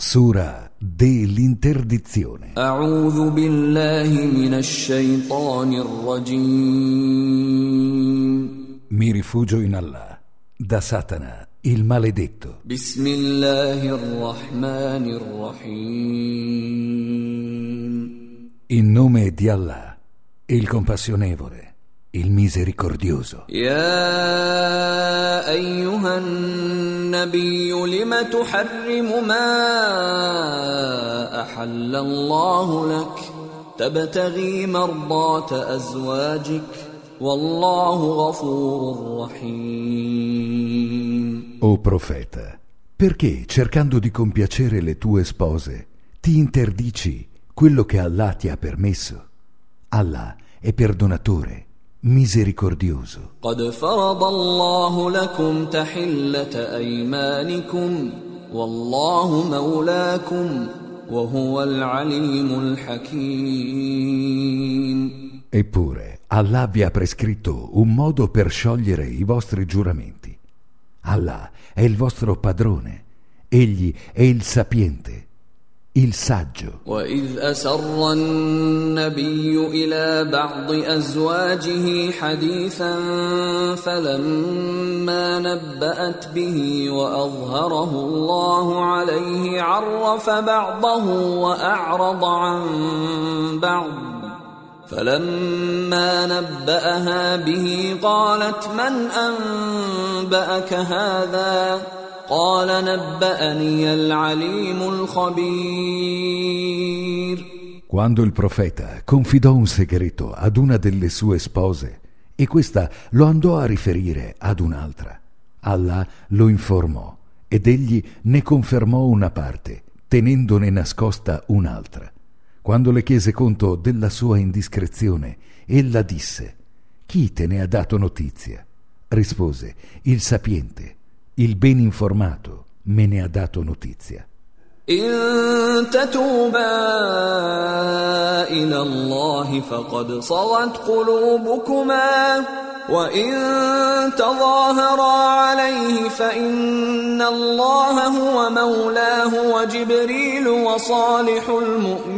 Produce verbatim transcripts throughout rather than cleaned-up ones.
Sura dell'interdizione. A'udhu billahi minash shaitanir rajim. Mi rifugio in Allah, da Satana, il maledetto. Bismillahir rahmanir rahim. In nome di Allah, il compassionevole, il misericordioso. Ya ayyuhan nabiyyu lima tuharrimu ma ahalla Allahu lak tabtaghi mardata azwajik wallahu ghafurur rahim. O profeta, perché cercando di compiacere le tue spose ti interdici quello che Allah ti ha permesso? Allah è perdonatore, misericordioso. قد فرض الله لكم تحلة أيمانكم والله مولاكم وهو العليم الحكيم. Eppure Allah vi ha prescritto un modo per sciogliere i vostri giuramenti. Allah è il vostro padrone, egli è il sapiente, il saggio. وَإِذْ أَسَرَّ النَّبِيُّ إِلَى بَعْضِ أَزْوَاجِهِ حَدِيثًا فَلَمَّا نَبَّأَتْ بِهِ وَأَظْهَرَهُ اللَّهُ عَلَيْهِ عَرَّفَ بَعْضَهُ وَأَعْرَضَ عَنْ بَعْضٍ فَلَمَّا نَبَّأَهَا بِهِ قَالَتْ مَنْ أَنْبَأَكَ هَذَا قال نبأني العليم الخبير. Quando il profeta confidò un segreto ad una delle sue spose e questa lo andò a riferire ad un'altra, Allah lo informò ed egli ne confermò una parte, tenendone nascosta un'altra. Quando le chiese conto della sua indiscrezione, ella disse: chi te ne ha dato notizia? Rispose: il sapiente, il ben informato me ne ha dato notizia. In tatuba ila Allah faqad sagat qulubukuma wa in tadhahara alayhi fa inna Allah huwa mawlahu wa Jibril wa salihul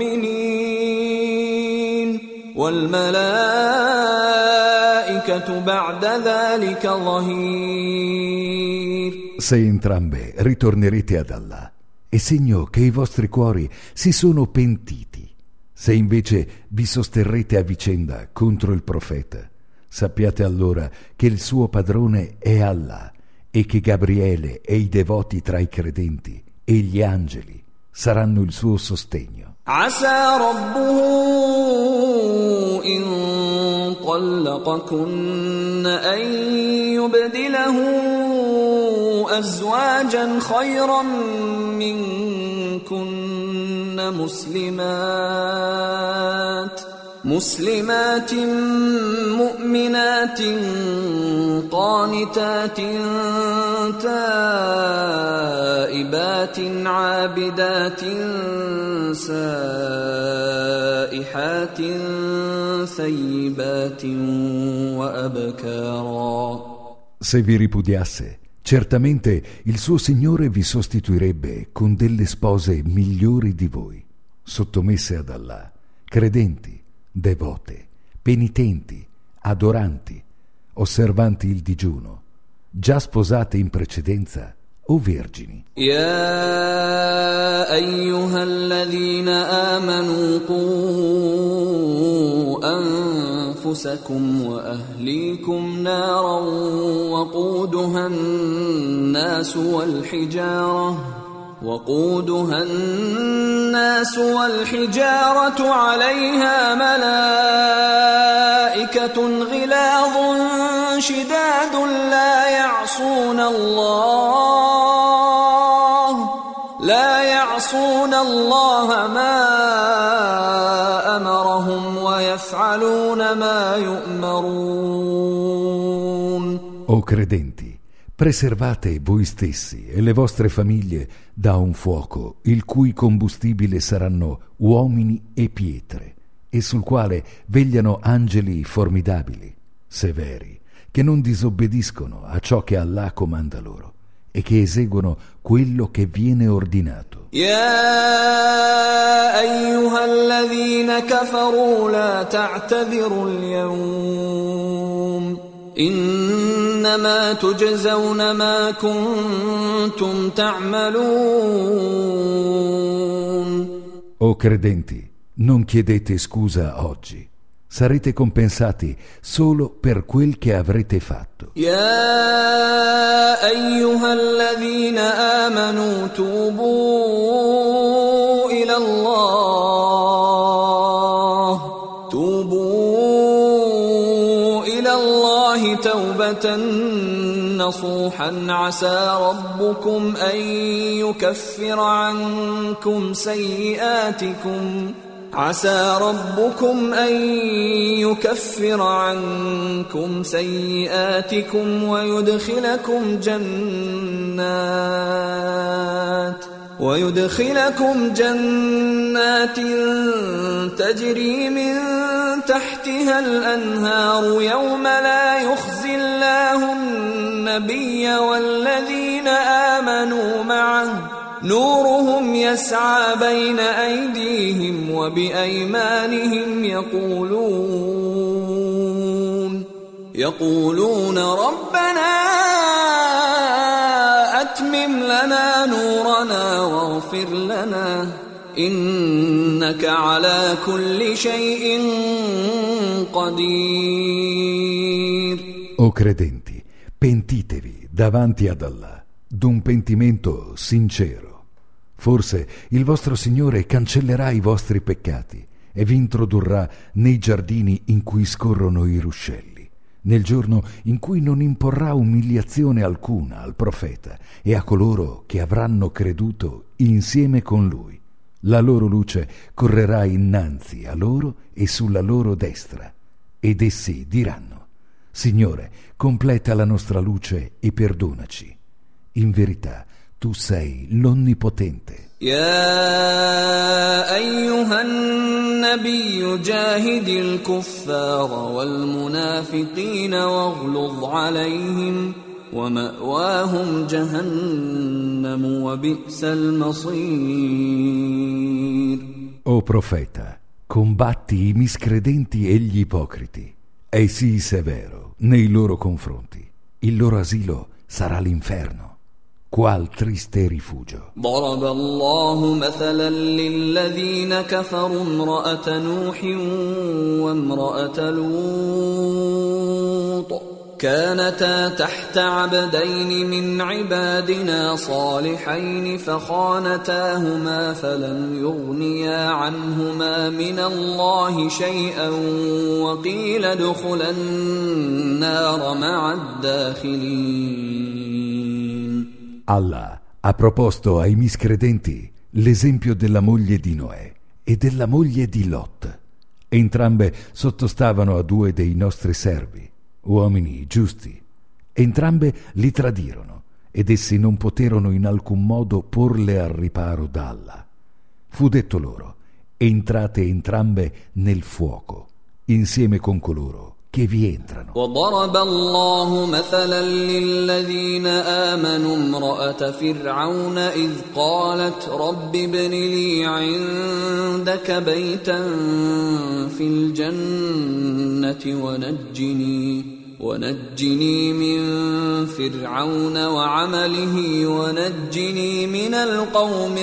mu'minin wal malaikatu ba'da dhalika zahir. Se entrambe ritornerete ad Allah, è segno che i vostri cuori si sono pentiti. Se invece vi sosterrete a vicenda contro il profeta, sappiate allora che il suo padrone è Allah e che Gabriele e i devoti tra i credenti e gli angeli saranno il suo sostegno. عسى ربه إن طلقكن أن يبدله أزواجا خيرا منكن مسلمات مسلمات مؤمنات قانتات تائبات عابدات سائحات ثيبات وأبكارا. Se vi ripudiasse, certamente il suo Signore vi sostituirebbe con delle spose migliori di voi, sottomesse ad Allah, credenti, devote, penitenti, adoranti, osservanti il digiuno, già sposate in precedenza o vergini. Ya ayyuhalladhina amanu qu anfusakum wa ahlikum naran waquduha an-nas wal hijarah وقودها الناس والحجارة عليها ملائكة غلاظ شداد لا يعصون الله لا يعصون الله ما أمرهم ويفعلون ما يؤمرون. O credenti, preservate voi stessi e le vostre famiglie da un fuoco il cui combustibile saranno uomini e pietre e sul quale vegliano angeli formidabili, severi, che non disobbediscono a ciò che Allah comanda loro e che eseguono quello che viene ordinato. يا أيها الذين كفروا لا تعتذروا اليوم إنما تجزون ما كنتم تعملون. O credenti, non chiedete scusa oggi. Sarete compensati solo per quel che avrete fatto. يا أيها الذين آمنوا توبوا إلى الله توبوا إلى الله توبة نصوحا عسى ربكم أن يكفر عنكم سيئاتكم عسى ربكم أن يكفر عنكم سيئاتكم ويدخلكم جنات ويدخلكم جنات تجري من تحتها الأنهار يوم لا يخزي الله النبي والذين آمنوا معه نورهم يسعى بين أيديهم وبأيمانهم يقولون يقولون ربنا أتمم لنا نورنا واغفر لنا إنك على كل شيء قدير. O credenti, pentitevi davanti ad Allah d'un pentimento sincero. Forse il vostro Signore cancellerà i vostri peccati e vi introdurrà nei giardini in cui scorrono i ruscelli, nel giorno in cui non imporrà umiliazione alcuna al profeta e a coloro che avranno creduto insieme con lui. La loro luce correrà innanzi a loro e sulla loro destra, ed essi diranno: Signore, completa la nostra luce e perdonaci. In verità, tu sei l'Onnipotente. يا أيها النبي جاهد الكفار والمنافقين واغلظ عليهم ومأواهم جهنم وبئس المصير. O profeta, combatti i miscredenti e gli ipocriti e sii severo nei loro confronti. Il loro asilo sarà l'inferno. Qual triste rifugio. ضرب الله مثلا للذين كفروا امرأة نوح وامرأة لوط كانتا تحت عبدين من عبادنا صالحين فخانتاهما فلم يغنيا عنهما من الله شيئا وقيل ادخلا النار مع الداخلين. Allah ha proposto ai miscredenti l'esempio della moglie di Noè e della moglie di Lot. Entrambe sottostavano a due dei nostri servi, uomini giusti. Entrambe li tradirono ed essi non poterono in alcun modo porle al riparo da Allah. Fu detto loro: entrate entrambe nel fuoco, insieme con coloro che vi entrano. وضرب الله مثلا للذين آمنوا امرأة فرعون إذ قالت رب ابن لي عندك بيتا في الجنة ونجني ونجني من فرعون وعمله ونجني من القوم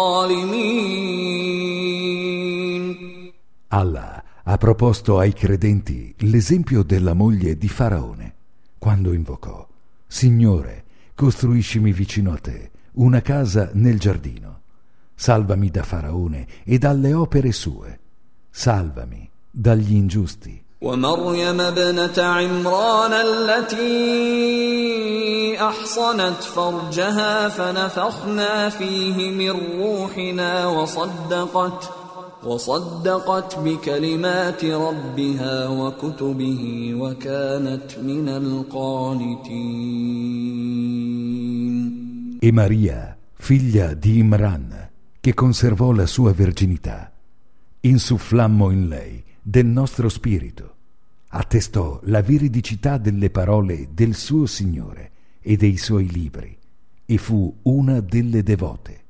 الظالمين. Allah ha proposto ai credenti l'esempio della moglie di Faraone, quando invocò: Signore, costruiscimi vicino a te una casa nel giardino. Salvami da Faraone e dalle opere sue. Salvami dagli ingiusti. ومريم ابنة عمران التي أحصنت فرجها فنفخنا فيه من روحنا وصدقت وصدقت بكلمات ربها وكتبه وكانت من القانتين. E Maria, figlia di Imran, che conservò la sua verginità, insufflammo in lei del nostro spirito, attestò la veridicità delle parole del suo Signore e dei suoi libri e fu una delle devote.